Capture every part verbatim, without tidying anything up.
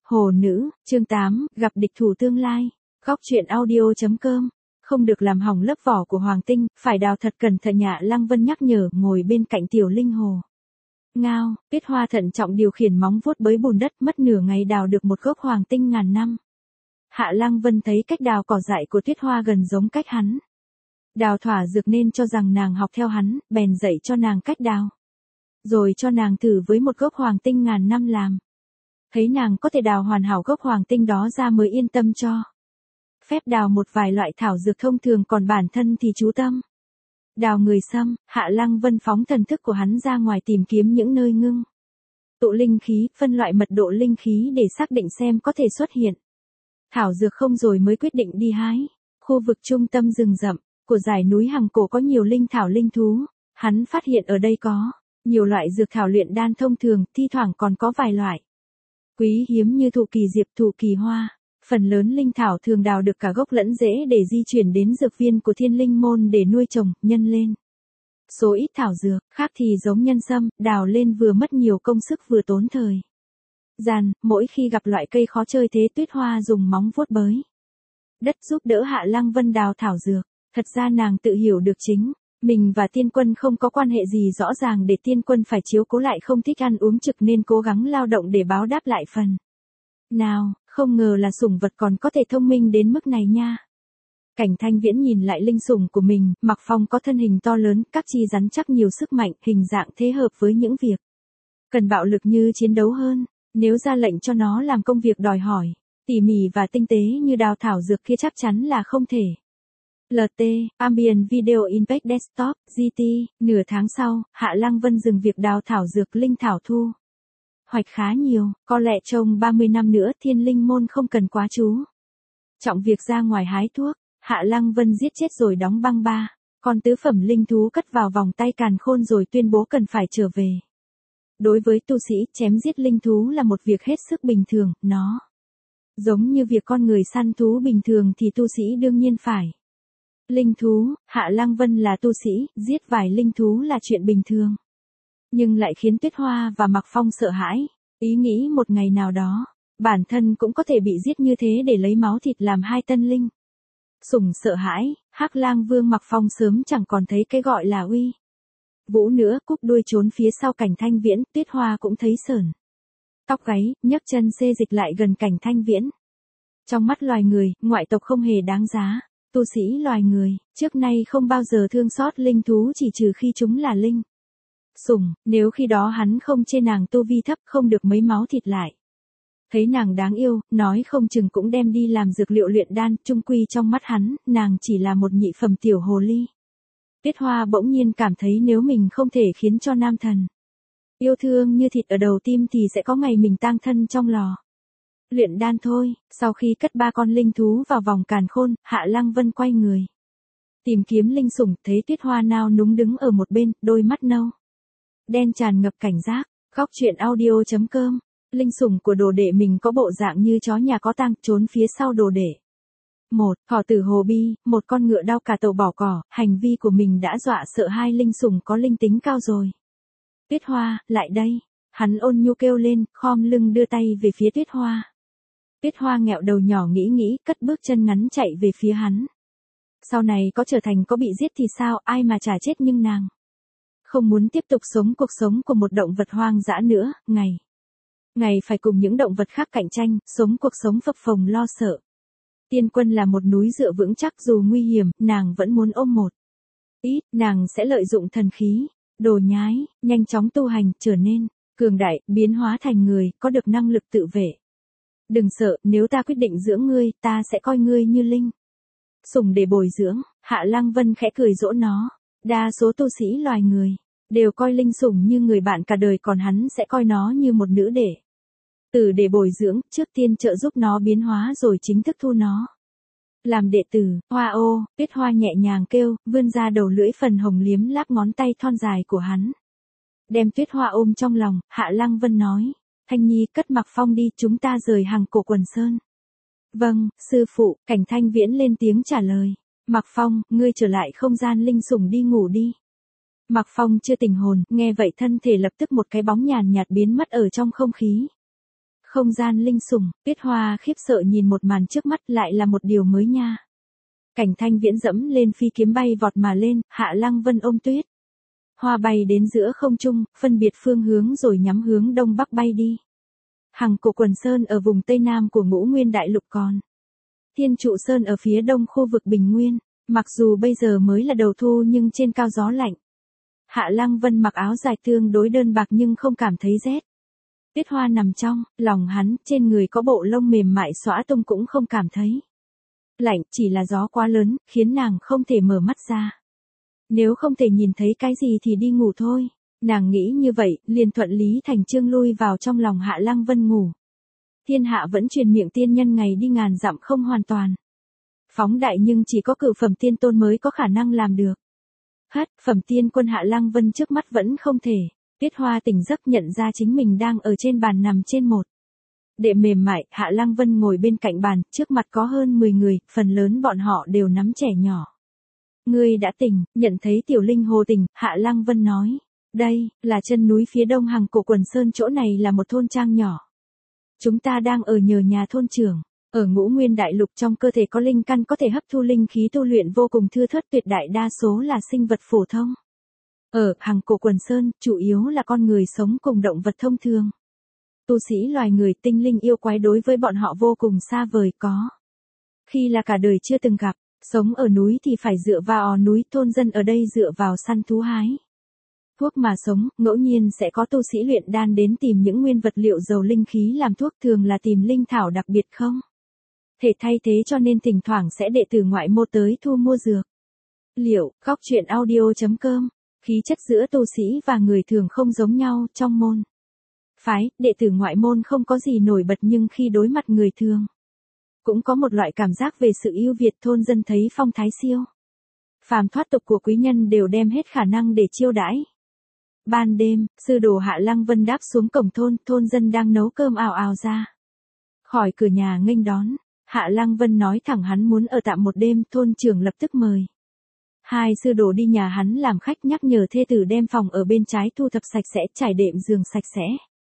Hồ nữ, chương tám, gặp địch thủ tương lai. Góc truyện audio chấm com. Không được làm hỏng lớp vỏ của Hoàng Tinh, phải đào thật cẩn thận. Hạ Lăng Vân nhắc nhở, ngồi bên cạnh Tiểu Linh Hồ. Ngao, Tuyết Hoa thận trọng điều khiển móng vuốt bới bùn đất, mất nửa ngày đào được một gốc Hoàng Tinh ngàn năm. Hạ Lăng Vân thấy cách đào cỏ dại của Tuyết Hoa gần giống cách hắn đào thỏa dược nên cho rằng nàng học theo hắn, bèn dạy cho nàng cách đào. Rồi cho nàng thử với một gốc Hoàng Tinh ngàn năm làm. Thấy nàng có thể đào hoàn hảo gốc Hoàng Tinh đó ra mới yên tâm cho phép đào một vài loại thảo dược thông thường, còn bản thân thì chú tâm đào người sâm. Hạ Lăng Vân phóng thần thức của hắn ra ngoài tìm kiếm những nơi ngưng tụ linh khí, phân loại mật độ linh khí để xác định xem có thể xuất hiện thảo dược không, rồi mới quyết định đi hái. Khu vực trung tâm rừng rậm của dãy núi Hằng Cổ có nhiều linh thảo linh thú, hắn phát hiện ở đây có nhiều loại dược thảo luyện đan thông thường, thi thoảng còn có vài loại quý hiếm như thụ kỳ diệp, thụ kỳ hoa. Phần lớn linh thảo thường đào được cả gốc lẫn rễ để di chuyển đến dược viên của Thiên Linh Môn để nuôi trồng, nhân lên. Số ít thảo dược, khác thì giống nhân sâm, đào lên vừa mất nhiều công sức vừa tốn thời gian. Mỗi khi gặp loại cây khó chơi thế, Tuyết Hoa dùng móng vuốt bới đất giúp đỡ Hạ Lăng Vân đào thảo dược. Thật ra nàng tự hiểu được chính mình và Tiên Quân không có quan hệ gì rõ ràng, để Tiên Quân phải chiếu cố lại không thích ăn uống trực nên cố gắng lao động để báo đáp lại phần nào. Không ngờ là sủng vật còn có thể thông minh đến mức này nha. Cảnh Thanh Viễn nhìn lại linh sủng của mình, Mặc Phong có thân hình to lớn, các chi rắn chắc nhiều sức mạnh, hình dạng thế hợp với những việc cần bạo lực như chiến đấu hơn. Nếu ra lệnh cho nó làm công việc đòi hỏi tỉ mỉ và tinh tế như đào thảo dược kia chắc chắn là không thể. lờ tê, Ambient Video Impact Desktop, giê tê, nửa tháng sau, Hạ Lăng Vân dừng việc đào thảo dược, linh thảo thu hoạch khá nhiều, có lẽ trong ba mươi năm nữa Thiên Linh Môn không cần quá chú trọng việc ra ngoài hái thuốc. Hạ Lăng Vân giết chết rồi đóng băng ba con tứ phẩm linh thú cất vào vòng tay càn khôn rồi tuyên bố cần phải trở về. Đối với tu sĩ, chém giết linh thú là một việc hết sức bình thường, nó giống như việc con người săn thú bình thường thì tu sĩ đương nhiên phải. Linh thú, Hạ Lăng Vân là tu sĩ, giết vài linh thú là chuyện bình thường. Nhưng lại khiến Tuyết Hoa và Mặc Phong sợ hãi, ý nghĩ một ngày nào đó, bản thân cũng có thể bị giết như thế để lấy máu thịt làm hai tân linh sủng sợ hãi. Hắc Lang Vương Mặc Phong sớm chẳng còn thấy cái gọi là uy vũ nữa, cúp đuôi trốn phía sau Cảnh Thanh Viễn. Tuyết Hoa cũng thấy sởn tóc gáy, nhấc chân xê dịch lại gần Cảnh Thanh Viễn. Trong mắt loài người, ngoại tộc không hề đáng giá. Tu sĩ loài người trước nay không bao giờ thương xót linh thú, chỉ trừ khi chúng là linh sủng, nếu khi đó hắn không chê nàng tu vi thấp, không được mấy máu thịt lại. Thấy nàng đáng yêu, nói không chừng cũng đem đi làm dược liệu luyện đan, chung quy trong mắt hắn, nàng chỉ là một nhị phẩm tiểu hồ ly. Tuyết Hoa bỗng nhiên cảm thấy nếu mình không thể khiến cho nam thần yêu thương như thịt ở đầu tim thì sẽ có ngày mình tang thân trong lò luyện đan thôi. Sau khi cất ba con linh thú vào vòng càn khôn, Hạ Lăng Vân quay người tìm kiếm linh sủng, thấy Tuyết Hoa nao núng đứng ở một bên, đôi mắt nâu đen tràn ngập cảnh giác. Góc truyện audio chấm com. Linh sủng của đồ đệ mình có bộ dạng như chó nhà có tang, trốn phía sau đồ đệ. Một, Thỏ tử Hồ Bi, một con ngựa đao cả tàu bỏ cỏ, hành vi của mình đã dọa sợ hai linh sủng có linh tính cao rồi. Tuyết Hoa, lại đây. Hắn ôn nhu kêu lên, khom lưng đưa tay về phía Tuyết Hoa. Tuyết Hoa nghẹo đầu nhỏ nghĩ nghĩ, cất bước chân ngắn chạy về phía hắn. Sau này có trở thành có bị giết thì sao, ai mà chả chết, nhưng nàng không muốn tiếp tục sống cuộc sống của một động vật hoang dã nữa. Ngày ngày phải cùng những động vật khác cạnh tranh, sống cuộc sống phập phồng lo sợ. Tiên Quân là một núi dựa vững chắc, dù nguy hiểm, nàng vẫn muốn ôm một ít. Nàng sẽ lợi dụng thần khí, đồ nhái, nhanh chóng tu hành, trở nên cường đại, biến hóa thành người, có được năng lực tự vệ. Đừng sợ, nếu ta quyết định dưỡng ngươi, ta sẽ coi ngươi như linh sủng để bồi dưỡng. Hạ Lăng Vân khẽ cười dỗ nó. Đa số tu sĩ loài người đều coi linh sủng như người bạn cả đời, còn hắn sẽ coi nó như một nữ đệ tử để bồi dưỡng, trước tiên trợ giúp nó biến hóa rồi chính thức thu nó làm đệ tử. Hoa ô, Tuyết Hoa nhẹ nhàng kêu, vươn ra đầu lưỡi phần hồng liếm láp ngón tay thon dài của hắn. Đem Tuyết Hoa ôm trong lòng, Hạ Lăng Vân nói, Thanh Nhi cất Mặc Phong đi, chúng ta rời Hằng Cổ Quần Sơn. Vâng, sư phụ. Cảnh Thanh Viễn lên tiếng trả lời. Mặc Phong, ngươi trở lại không gian linh sủng đi ngủ đi. Mặc Phong chưa tỉnh hồn, nghe vậy thân thể lập tức một cái bóng nhàn nhạt biến mất ở trong không khí. Không gian linh sủng, Tuyết Hoa khiếp sợ nhìn một màn trước mắt lại là một điều mới nha. Cảnh Thanh Viễn dẫm lên phi kiếm bay vọt mà lên, Hạ Lăng Vân ôm Tuyết Hoa bay đến giữa không trung, phân biệt phương hướng rồi nhắm hướng đông bắc bay đi. Hằng Cổ Quần Sơn ở vùng tây nam của Ngũ Nguyên Đại Lục còn. Thiên Trụ Sơn ở phía đông khu vực Bình Nguyên, mặc dù bây giờ mới là đầu thu nhưng trên cao gió lạnh. Hạ Lăng Vân mặc áo dài tương đối đơn bạc nhưng không cảm thấy rét. Tuyết Hoa nằm trong lòng hắn, trên người có bộ lông mềm mại xõa tung cũng không cảm thấy lạnh, chỉ là gió quá lớn, khiến nàng không thể mở mắt ra. Nếu không thể nhìn thấy cái gì thì đi ngủ thôi. Nàng nghĩ như vậy, liền thuận lý thành chương lui vào trong lòng Hạ Lăng Vân ngủ. Thiên hạ vẫn truyền miệng tiên nhân ngày đi ngàn dặm không hoàn toàn phóng đại, nhưng chỉ có cửu phẩm tiên tôn mới có khả năng làm được. Hất, phẩm tiên quân Hạ Lăng Vân trước mắt vẫn không thể. Tuyết Hoa tỉnh giấc nhận ra chính mình đang ở trên bàn nằm trên một đệm mềm mại. Hạ Lăng Vân ngồi bên cạnh bàn, trước mặt có hơn mười người, phần lớn bọn họ đều nắm trẻ nhỏ. Ngươi đã tỉnh, nhận thấy tiểu linh hồ tỉnh, Hạ Lăng Vân nói. Đây, là chân núi phía đông Hằng Cổ Quần Sơn, chỗ này là một thôn trang nhỏ. Chúng ta đang ở nhờ nhà thôn trưởng. Ở Ngũ Nguyên Đại Lục trong cơ thể có linh căn có thể hấp thu linh khí tu luyện vô cùng thưa thớt, tuyệt đại đa số là sinh vật phổ thông. Ở Hằng Cổ Quần Sơn, chủ yếu là con người sống cùng động vật thông thường. Tu sĩ loài người, tinh linh yêu quái đối với bọn họ vô cùng xa vời, có khi là cả đời chưa từng gặp. Sống ở núi thì phải dựa vào núi, thôn dân ở đây dựa vào săn thú hái thuốc mà sống, ngẫu nhiên sẽ có tu sĩ luyện đan đến tìm những nguyên vật liệu giàu linh khí làm thuốc, thường là tìm linh thảo đặc biệt không thể thay thế, cho nên thỉnh thoảng sẽ đệ tử ngoại môn tới thu mua dược liệu. Góc truyện audio chấm com. Khí chất giữa tu sĩ và người thường không giống nhau. Trong môn phái, đệ tử ngoại môn không có gì nổi bật, nhưng khi đối mặt người thường cũng có một loại cảm giác về sự ưu việt. Thôn dân thấy phong thái siêu phàm thoát tục của quý nhân đều đem hết khả năng để chiêu đãi. Ban đêm, sư đồ Hạ Lăng Vân đáp xuống cổng thôn, thôn dân đang nấu cơm ào ào ra khỏi cửa nhà nghênh đón. Hạ Lăng Vân nói thẳng hắn muốn ở tạm một đêm, thôn trưởng lập tức mời hai sư đồ đi nhà hắn làm khách, nhắc nhở thê tử đem phòng ở bên trái thu thập sạch sẽ, trải đệm giường sạch sẽ.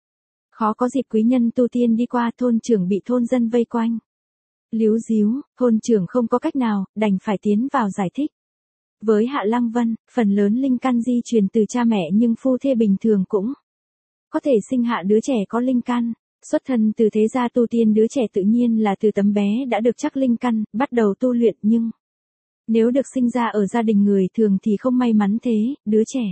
Khó có dịp quý nhân tu tiên đi qua, thôn trưởng bị thôn dân vây quanh líu díu, thôn trưởng không có cách nào, đành phải tiến vào giải thích. Với Hạ Lăng Vân, phần lớn linh căn di truyền từ cha mẹ, nhưng phu thê bình thường cũng có thể sinh hạ đứa trẻ có linh căn. Xuất thân từ thế gia tu tiên, đứa trẻ tự nhiên là từ tấm bé đã được chắc linh căn, bắt đầu tu luyện, nhưng nếu được sinh ra ở gia đình người thường thì không may mắn thế, đứa trẻ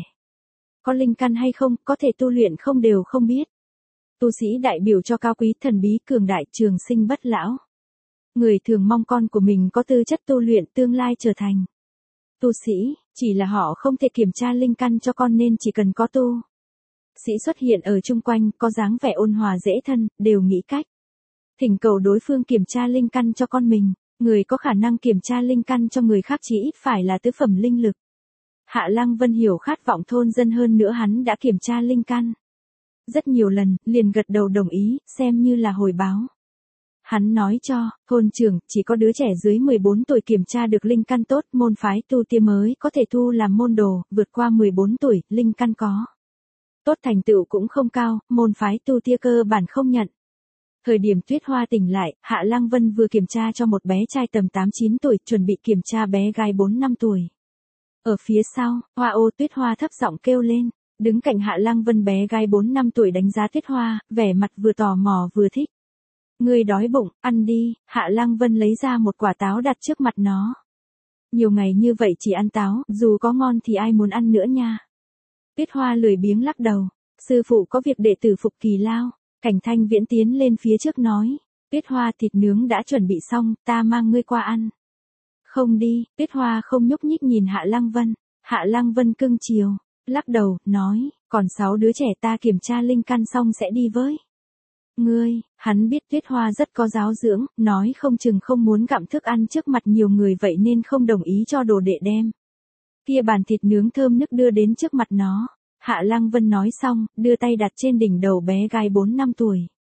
có linh căn hay không, có thể tu luyện không đều không biết. Tu sĩ đại biểu cho cao quý, thần bí, cường đại, trường sinh bất lão. Người thường mong con của mình có tư chất tu luyện, tương lai trở thành tu sĩ, chỉ là họ không thể kiểm tra linh căn cho con, nên chỉ cần có tu sĩ xuất hiện ở chung quanh, có dáng vẻ ôn hòa dễ thân, đều nghĩ cách thỉnh cầu đối phương kiểm tra linh căn cho con mình. Người có khả năng kiểm tra linh căn cho người khác chỉ ít phải là tứ phẩm linh lực. Hạ Lăng Vân hiểu khát vọng thôn dân, hơn nữa hắn đã kiểm tra linh căn rất nhiều lần, liền gật đầu đồng ý, xem như là hồi báo. Hắn nói cho thôn trưởng, chỉ có đứa trẻ dưới mười bốn tuổi kiểm tra được linh căn tốt, môn phái tu tiên mới có thể thu làm môn đồ, vượt qua mười bốn tuổi, linh căn có tốt thành tựu cũng không cao, môn phái tu tiên cơ bản không nhận. Thời điểm Tuyết Hoa tỉnh lại, Hạ Lăng Vân vừa kiểm tra cho một bé trai tầm tám chín tuổi, chuẩn bị kiểm tra bé gái bốn năm tuổi. Ở phía sau, Hoa ô, Tuyết Hoa thấp giọng kêu lên. Đứng cạnh Hạ Lăng Vân, bé gái bốn năm tuổi đánh giá Tuyết Hoa, vẻ mặt vừa tò mò vừa thích. Ngươi đói bụng, ăn đi. Hạ Lăng Vân lấy ra một quả táo đặt trước mặt nó. Nhiều ngày như vậy chỉ ăn táo, dù có ngon thì ai muốn ăn nữa nha. Tuyết Hoa lười biếng lắc đầu. Sư phụ có việc đệ tử phục kỳ lao. Cảnh Thanh Viễn tiến lên phía trước nói. Tuyết Hoa, thịt nướng đã chuẩn bị xong, ta mang ngươi qua ăn. Không đi. Tuyết Hoa không nhúc nhích nhìn Hạ Lăng Vân. Hạ Lăng Vân cưng chiều, lắc đầu, nói, còn sáu đứa trẻ ta kiểm tra linh căn xong sẽ đi với ngươi. Hắn biết Tuyết Hoa rất có giáo dưỡng, nói không chừng không muốn gặm thức ăn trước mặt nhiều người, vậy nên không đồng ý cho đồ đệ đem kia bàn thịt nướng thơm nức đưa đến trước mặt nó. Hạ Lăng Vân nói xong, đưa tay đặt trên đỉnh đầu bé gái bốn năm tuổi.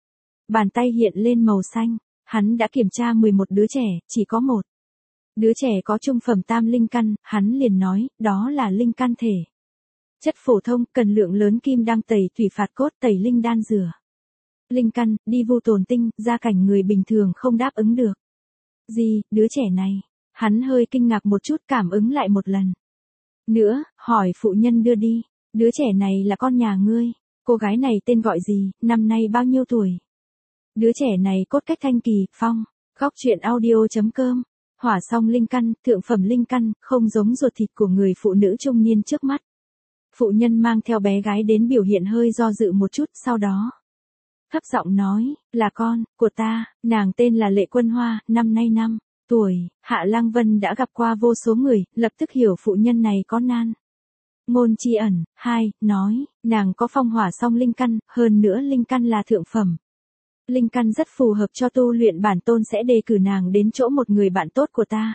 Bàn tay hiện lên màu xanh, hắn đã kiểm tra mười một đứa trẻ, chỉ có một đứa trẻ có trung phẩm tam linh căn, hắn liền nói, đó là linh căn thể chất phổ thông, cần lượng lớn kim đăng tẩy thủy phạt cốt, tẩy linh đan rửa Linh căn, đi vu tồn tinh, gia cảnh người bình thường không đáp ứng được. Gì, đứa trẻ này? Hắn hơi kinh ngạc một chút, cảm ứng lại một lần. Nữa, hỏi phụ nhân đưa đi. Đứa trẻ này là con nhà ngươi. Cô gái này tên gọi gì, năm nay bao nhiêu tuổi? Đứa trẻ này cốt cách thanh kỳ, phong. Góc truyện audio.com. Hỏa song linh căn, thượng phẩm linh căn, không giống ruột thịt của người phụ nữ trung niên trước mắt. Phụ nhân mang theo bé gái đến biểu hiện hơi do dự một chút, sau đó thấp giọng nói, là con của ta, nàng tên là Lệ Quân Hoa, năm nay năm tuổi. Hạ Lăng Vân đã gặp qua vô số người, lập tức hiểu phụ nhân này có nan ngôn chi ẩn. Hai, nói, nàng có phong hỏa song linh căn, hơn nữa linh căn là thượng phẩm. Linh căn rất phù hợp cho tu luyện, bản tôn sẽ đề cử nàng đến chỗ một người bạn tốt của ta.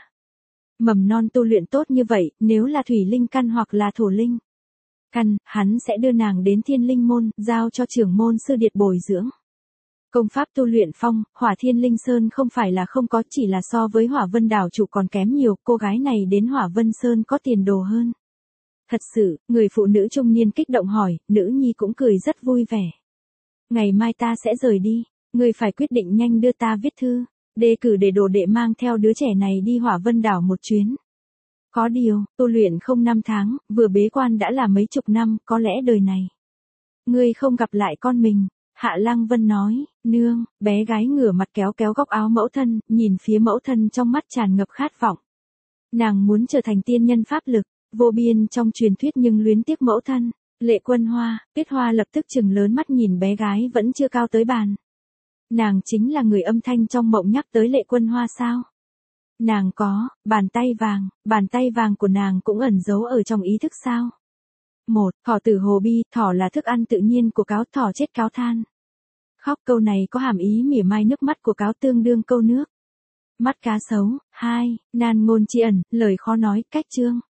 Mầm non tu luyện tốt như vậy, nếu là thủy linh căn hoặc là thổ linh căn, hắn sẽ đưa nàng đến Thiên Linh môn, giao cho trưởng môn sư điệt bồi dưỡng. Công pháp tu luyện phong, hỏa Thiên Linh Sơn không phải là không có, chỉ là so với Hỏa Vân đảo chủ còn kém nhiều, cô gái này đến Hỏa Vân Sơn có tiền đồ hơn. Thật sự, người phụ nữ trung niên kích động hỏi, nữ nhi cũng cười rất vui vẻ. Ngày mai ta sẽ rời đi, ngươi phải quyết định nhanh đưa ta viết thư, đề cử để đồ đệ mang theo đứa trẻ này đi Hỏa Vân đảo một chuyến. Có điều, tu luyện không năm tháng, vừa bế quan đã là mấy chục năm, có lẽ đời này ngươi không gặp lại con mình. Hạ Lăng Vân nói, nương, bé gái ngửa mặt kéo kéo góc áo mẫu thân, nhìn phía mẫu thân trong mắt tràn ngập khát vọng. Nàng muốn trở thành tiên nhân pháp lực, vô biên trong truyền thuyết nhưng luyến tiếc mẫu thân. Lệ Quân Hoa, Tuyết Hoa lập tức trừng lớn mắt nhìn bé gái vẫn chưa cao tới bàn. Nàng chính là người âm thanh trong mộng nhắc tới Lệ Quân Hoa sao? Nàng có, bàn tay vàng, bàn tay vàng của nàng cũng ẩn giấu ở trong ý thức sao? Một, thỏ tử hồ bi, thỏ là thức ăn tự nhiên của cáo, thỏ chết cáo than. Khóc, câu này có hàm ý mỉa mai nước mắt của cáo tương đương câu nước mắt cá sấu. Hai, nan ngôn chi ẩn, lời khó nói, cách chương.